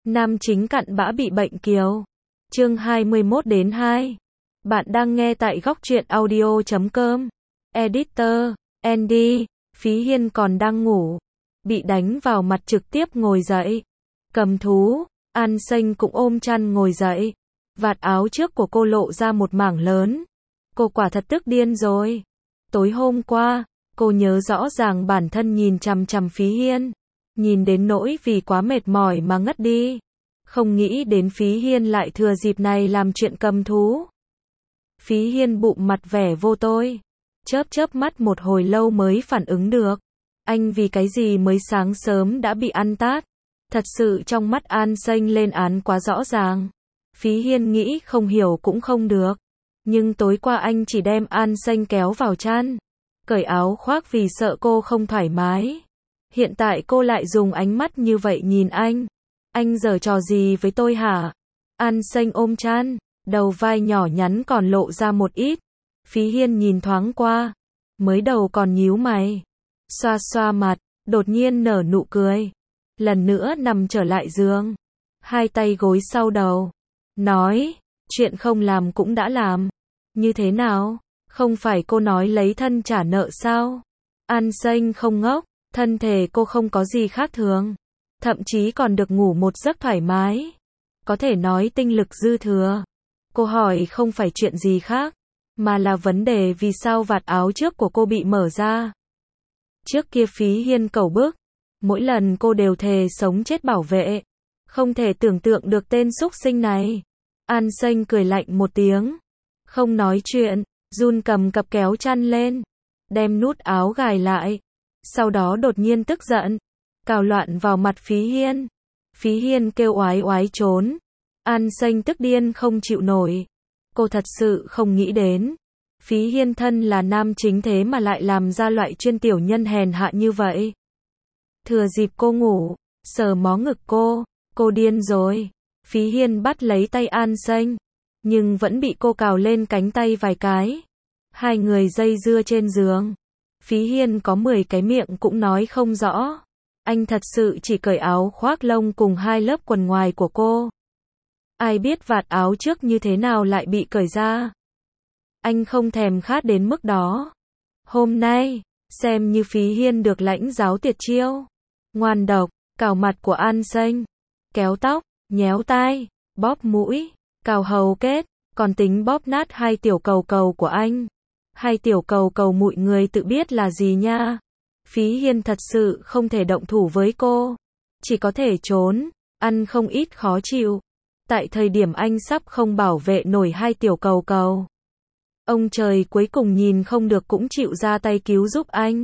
Nam chính cặn bã bị bệnh kiều. Chương 21-2. Bạn đang nghe tại góc truyện audio.com. Editor, Andy, Phí Hiên còn đang ngủ. Bị đánh vào mặt trực tiếp ngồi dậy. Cầm thú, An Xanh cũng ôm chăn ngồi dậy. Vạt áo trước của cô lộ ra một mảng lớn. Cô quả thật tức điên rồi. Tối hôm qua, cô nhớ rõ ràng bản thân nhìn chằm chằm Phí Hiên. Nhìn đến nỗi vì quá mệt mỏi mà ngất đi. Không nghĩ đến Phí Hiên lại thừa dịp này làm chuyện cầm thú. Phí Hiên bụng mặt vẻ vô tôi. Chớp mắt một hồi lâu mới phản ứng được. Anh vì cái gì mới sáng sớm đã bị ăn tát. Thật sự trong mắt An Xanh lên án quá rõ ràng. Phí Hiên nghĩ không hiểu cũng không được. Nhưng tối qua anh chỉ đem An Xanh kéo vào chăn. Cởi áo khoác vì sợ cô không thoải mái. Hiện tại cô lại dùng ánh mắt như vậy nhìn anh. Anh giở trò gì với tôi hả? An Xanh ôm chăn, đầu vai nhỏ nhắn còn lộ ra một ít. Phí Hiên nhìn thoáng qua, mới đầu còn nhíu mày. Xoa xoa mặt, đột nhiên nở nụ cười. Lần nữa nằm trở lại giường. Hai tay gối sau đầu. Nói, chuyện không làm cũng đã làm. Như thế nào? Không phải cô nói lấy thân trả nợ sao? An Xanh không ngốc, thân thể cô không có gì khác thường. Thậm chí còn được ngủ một giấc thoải mái. Có thể nói tinh lực dư thừa. Cô hỏi không phải chuyện gì khác, mà là vấn đề vì sao vạt áo trước của cô bị mở ra. Trước kia Phí Hiên cẩu bức. Mỗi lần cô đều thề sống chết bảo vệ. Không thể tưởng tượng được tên súc sinh này. An Xanh cười lạnh một tiếng. Không nói chuyện, run cầm cập kéo chăn lên. Đem nút áo gài lại. Sau đó đột nhiên tức giận. Cào loạn vào mặt Phí Hiên. Phí Hiên kêu oái oái trốn. An Xanh tức điên không chịu nổi. Cô thật sự không nghĩ đến. Phí Hiên thân là nam chính thế mà lại làm ra loại chuyên tiểu nhân hèn hạ như vậy. Thừa dịp cô ngủ, sờ mó ngực cô điên rồi. Phí Hiên bắt lấy tay An Xanh, nhưng vẫn bị cô cào lên cánh tay vài cái. Hai người dây dưa trên giường. Phí Hiên có 10 cái miệng cũng nói không rõ. Anh thật sự chỉ cởi áo khoác lông cùng 2 lớp quần ngoài của cô. Ai biết vạt áo trước như thế nào lại bị cởi ra. Anh không thèm khát đến mức đó. Hôm nay, xem như Phí Hiên được lãnh giáo tuyệt chiêu. Ngoan độc, cào mặt của An Xanh, kéo tóc, nhéo tai, bóp mũi, cào hầu kết, còn tính bóp nát 2 tiểu cầu cầu của anh. 2 tiểu cầu cầu mụi người tự biết là gì nha. Phí Hiên thật sự không thể động thủ với cô. Chỉ có thể trốn, ăn không ít khó chịu. Tại thời điểm anh sắp không bảo vệ nổi 2 tiểu cầu cầu. Ông trời cuối cùng nhìn không được cũng chịu ra tay cứu giúp anh.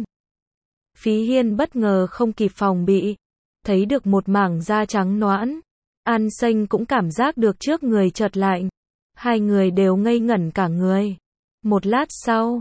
Phí Hiên bất ngờ không kịp phòng bị. Thấy được một mảng da trắng nõn. An Xanh cũng cảm giác được trước người chợt lạnh. Hai người đều ngây ngẩn cả người. Một lát sau,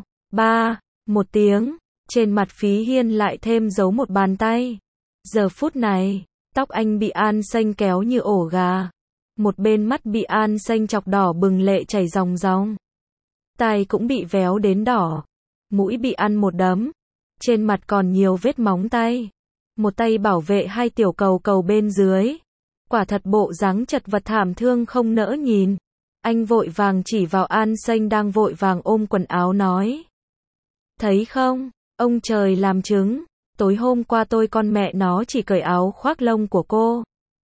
một tiếng, trên mặt Phí Hiên lại thêm dấu một bàn tay. Giờ phút này, tóc anh bị An Xanh kéo như ổ gà. Một bên mắt bị An Xanh chọc đỏ bừng lệ chảy ròng ròng. Tai cũng bị véo đến đỏ. Mũi bị ăn một đấm. Trên mặt còn nhiều vết móng tay. Một tay bảo vệ 2 tiểu cầu cầu bên dưới. Quả thật bộ dáng chật vật thảm thương không nỡ nhìn. Anh vội vàng chỉ vào An Xanh đang vội vàng ôm quần áo nói. Thấy không, ông trời làm chứng. Tối hôm qua tôi con mẹ nó chỉ cởi áo khoác lông của cô.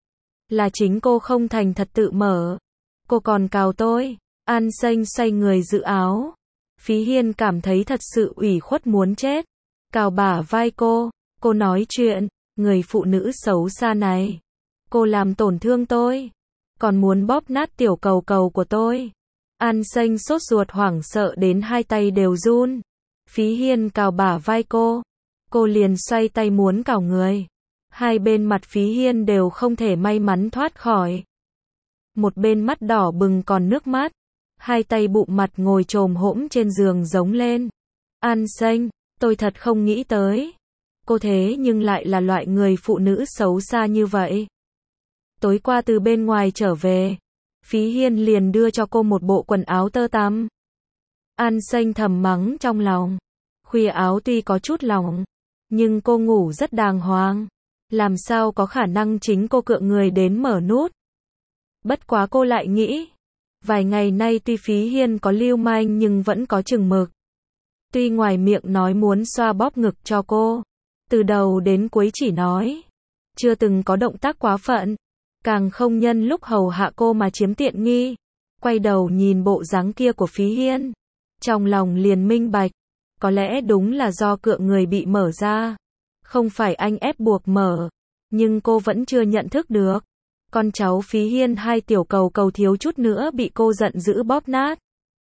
Là chính cô không thành thật tự mở. Cô còn cào tôi. An Xanh xoay người giữ áo. Phí Hiên cảm thấy thật sự ủy khuất muốn chết. Cào bả vai cô nói chuyện, người phụ nữ xấu xa này. Cô làm tổn thương tôi. Còn muốn bóp nát tiểu cầu cầu của tôi. An Xanh sốt ruột hoảng sợ đến 2 tay đều run. Phí Hiên cào bả vai cô liền xoay tay muốn cào người. Hai bên mặt Phí Hiên đều không thể may mắn thoát khỏi. Một bên mắt đỏ bừng còn nước mắt. 2 tay bụng mặt ngồi chồm hổm trên giường giống lên. An Xanh, tôi thật không nghĩ tới. Cô thế nhưng lại là loại người phụ nữ xấu xa như vậy. Tối qua từ bên ngoài trở về, Phí Hiên liền đưa cho cô một bộ quần áo tơ tằm. An Xanh thầm mắng trong lòng. Khuya áo tuy có chút lỏng, nhưng cô ngủ rất đàng hoàng. Làm sao có khả năng chính cô cựa người đến mở nút. Bất quá cô lại nghĩ, vài ngày nay tuy Phí Hiên có lưu manh nhưng vẫn có chừng mực. Tuy ngoài miệng nói muốn xoa bóp ngực cho cô, từ đầu đến cuối chỉ nói, chưa từng có động tác quá phận, càng không nhân lúc hầu hạ cô mà chiếm tiện nghi. Quay đầu nhìn bộ dáng kia của Phí Hiên, trong lòng liền minh bạch, có lẽ đúng là do cựa người bị mở ra, không phải anh ép buộc mở, nhưng cô vẫn chưa nhận thức được. Con cháu Phí Hiên hai tiểu cầu cầu thiếu chút nữa bị cô giận dữ bóp nát.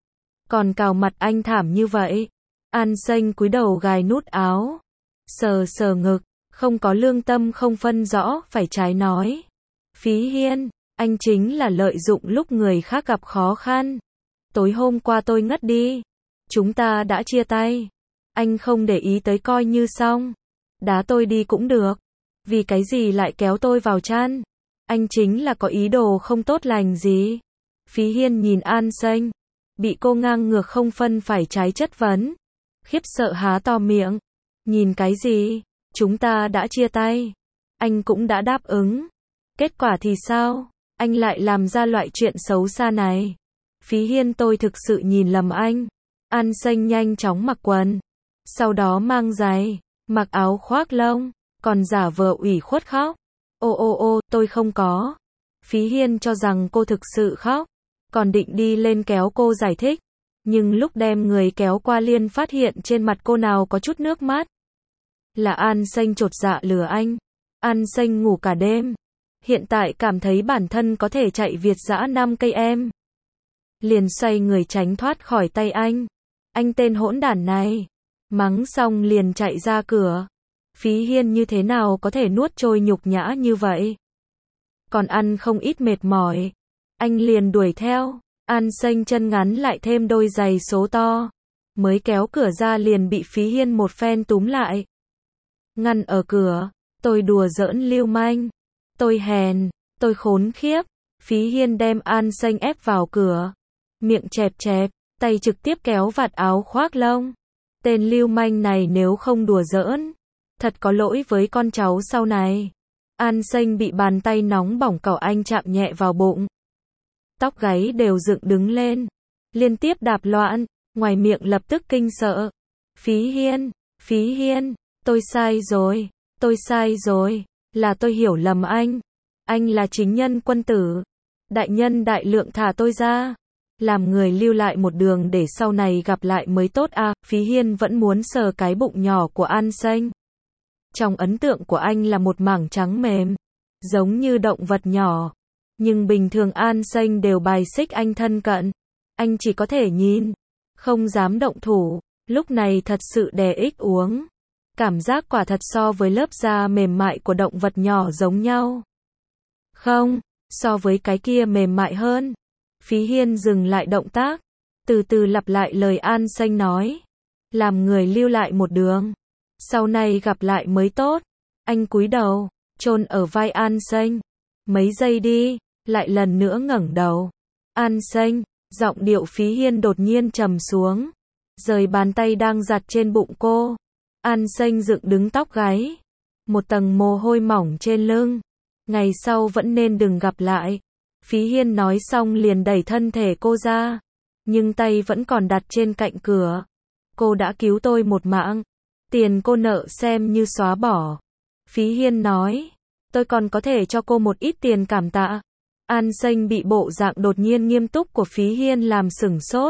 Còn cào mặt anh thảm như vậy. An Xanh cúi đầu gài nút áo, sờ sờ ngực, không có lương tâm không phân rõ phải trái nói. Phí Hiên, anh chính là lợi dụng lúc người khác gặp khó khăn. Tối hôm qua tôi ngất đi. Chúng ta đã chia tay. Anh không để ý tới coi như xong. Đá tôi đi cũng được. Vì cái gì lại kéo tôi vào chăn? Anh chính là có ý đồ không tốt lành gì. Phí Hiên nhìn An Xanh, bị cô ngang ngược không phân phải trái chất vấn. Khiếp sợ há to miệng. Nhìn cái gì? Chúng ta đã chia tay. Anh cũng đã đáp ứng. Kết quả thì sao? Anh lại làm ra loại chuyện xấu xa này. Phí Hiên, tôi thực sự nhìn lầm anh. An Xanh nhanh chóng mặc quần, sau đó mang giày, mặc áo khoác lông, còn giả vờ ủy khuất khóc. Ô, tôi không có. Phí Hiên cho rằng cô thực sự khóc, còn định đi lên kéo cô giải thích. Nhưng lúc đem người kéo qua liền phát hiện trên mặt cô nào có chút nước mắt. Là An Xanh chột dạ lừa anh. An Xanh ngủ cả đêm. Hiện tại cảm thấy bản thân có thể chạy Việt dã 5 cây em. Liền xoay người tránh thoát khỏi tay anh. Anh tên hỗn đản này. Mắng xong liền chạy ra cửa. Phí Hiên như thế nào có thể nuốt trôi nhục nhã như vậy. Còn ăn không ít mệt mỏi. Anh liền đuổi theo. An Xanh chân ngắn lại thêm đôi giày số to. Mới kéo cửa ra liền bị Phí Hiên một phen túm lại. Ngăn ở cửa. Tôi đùa giỡn lưu manh. Tôi hèn. Tôi khốn khiếp. Phí Hiên đem An Xanh ép vào cửa. Miệng chẹp chẹp. Tay trực tiếp kéo vạt áo khoác lông. Tên lưu manh này nếu không đùa giỡn, thật có lỗi với con cháu sau này. An Xanh bị bàn tay nóng bỏng của anh chạm nhẹ vào bụng. Tóc gáy đều dựng đứng lên. Liên tiếp đạp loạn, ngoài miệng lập tức kinh sợ. Phí Hiên, tôi sai rồi, là tôi hiểu lầm anh. Anh là chính nhân quân tử. Đại nhân đại lượng thả tôi ra. Làm người lưu lại một đường để sau này gặp lại mới tốt à. Phí Hiên vẫn muốn sờ cái bụng nhỏ của An Xanh. Trong ấn tượng của anh là một mảng trắng mềm, giống như động vật nhỏ. Nhưng bình thường An Xanh đều bài xích anh thân cận. Anh chỉ có thể nhìn, không dám động thủ. Lúc này thật sự đè ích uống. Cảm giác quả thật so với lớp da mềm mại của động vật nhỏ giống nhau. Không, so với cái kia mềm mại hơn. Phí Hiên dừng lại động tác, từ từ lặp lại lời An Xanh nói. Làm người lưu lại một đường, sau này gặp lại mới tốt. Anh cúi đầu, chôn ở vai An Xanh. Mấy giây đi, lại lần nữa ngẩng đầu. An Xanh, giọng điệu Phí Hiên đột nhiên trầm xuống. Rời bàn tay đang giặt trên bụng cô. An Xanh dựng đứng tóc gáy. Một tầng mồ hôi mỏng trên lưng. Ngày sau vẫn nên đừng gặp lại. Phí Hiên nói xong liền đẩy thân thể cô ra. Nhưng tay vẫn còn đặt trên cạnh cửa. Cô đã cứu tôi một mạng. Tiền cô nợ xem như xóa bỏ. Phí Hiên nói. Tôi còn có thể cho cô một ít tiền cảm tạ. An Xanh bị bộ dạng đột nhiên nghiêm túc của Phí Hiên làm sửng sốt.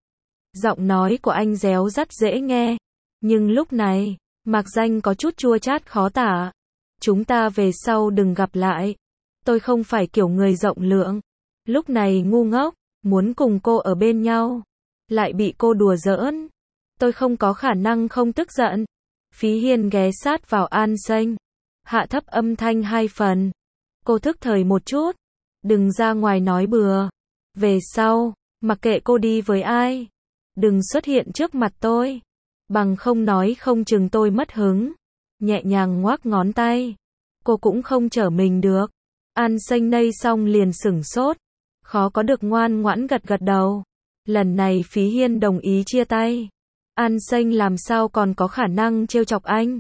Giọng nói của anh réo rắt dễ nghe. Nhưng lúc này, mạc danh có chút chua chát khó tả. Chúng ta về sau đừng gặp lại. Tôi không phải kiểu người rộng lượng. Lúc này ngu ngốc, muốn cùng cô ở bên nhau. Lại bị cô đùa giỡn. Tôi không có khả năng không tức giận. Phí Hiên ghé sát vào An Xanh. Hạ thấp âm thanh 2 phần. Cô thức thời một chút. Đừng ra ngoài nói bừa. Về sau, mặc kệ cô đi với ai. Đừng xuất hiện trước mặt tôi. Bằng không nói không chừng tôi mất hứng. Nhẹ nhàng ngoác ngón tay. Cô cũng không trở mình được. An Xanh nây xong liền sửng sốt. Khó có được ngoan ngoãn gật gật đầu. Lần này Phí Hiên đồng ý chia tay. An Xanh làm sao còn có khả năng trêu chọc anh.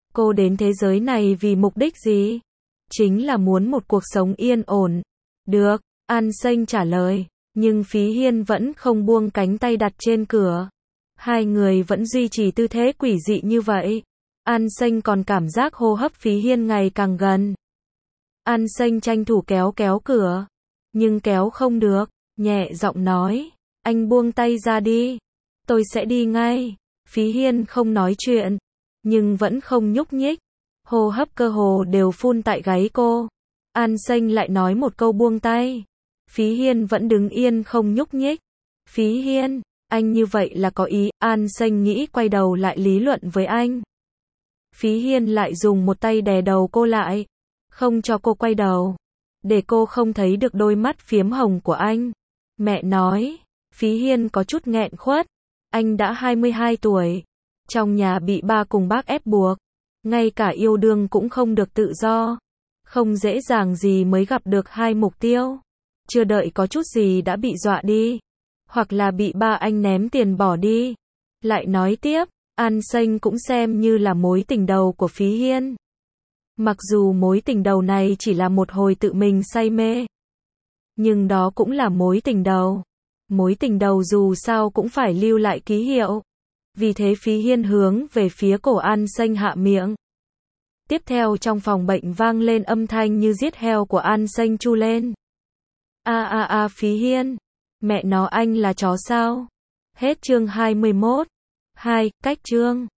Cô đến thế giới này vì mục đích gì? Chính là muốn một cuộc sống yên ổn. Được, An Xanh trả lời, nhưng Phí Hiên vẫn không buông cánh tay đặt trên cửa. Hai người vẫn duy trì tư thế quỷ dị như vậy. An Xanh còn cảm giác hô hấp Phí Hiên ngày càng gần. An Xanh tranh thủ kéo cửa, nhưng kéo không được, nhẹ giọng nói, anh buông tay ra đi, tôi sẽ đi ngay. Phí Hiên không nói chuyện, nhưng vẫn không nhúc nhích, hô hấp cơ hồ đều phun tại gáy cô. An Xanh lại nói một câu buông tay. Phí Hiên vẫn đứng yên không nhúc nhích. Phí Hiên, anh như vậy là có ý, An Xanh nghĩ quay đầu lại lý luận với anh. Phí Hiên lại dùng một tay đè đầu cô lại, không cho cô quay đầu, để cô không thấy được đôi mắt phiếm hồng của anh. Mẹ nói, Phí Hiên có chút nghẹn khuất, anh đã 22 tuổi, trong nhà bị ba cùng bác ép buộc, ngay cả yêu đương cũng không được tự do, không dễ dàng gì mới gặp được hai mục tiêu, chưa đợi có chút gì đã bị dọa đi, hoặc là bị ba anh ném tiền bỏ đi. Lại nói tiếp, An Xanh cũng xem như là mối tình đầu của Phí Hiên. Mặc dù mối tình đầu này chỉ là một hồi tự mình say mê, nhưng đó cũng là mối tình đầu. Mối tình đầu dù sao cũng phải lưu lại ký hiệu. Vì thế Phí Hiên hướng về phía cổ An Xanh hạ miệng. Tiếp theo trong phòng bệnh vang lên âm thanh như giết heo của An Xanh chu lên. Phí Hiên, mẹ nó anh là chó sao? Hết chương 21. 2. Cách chương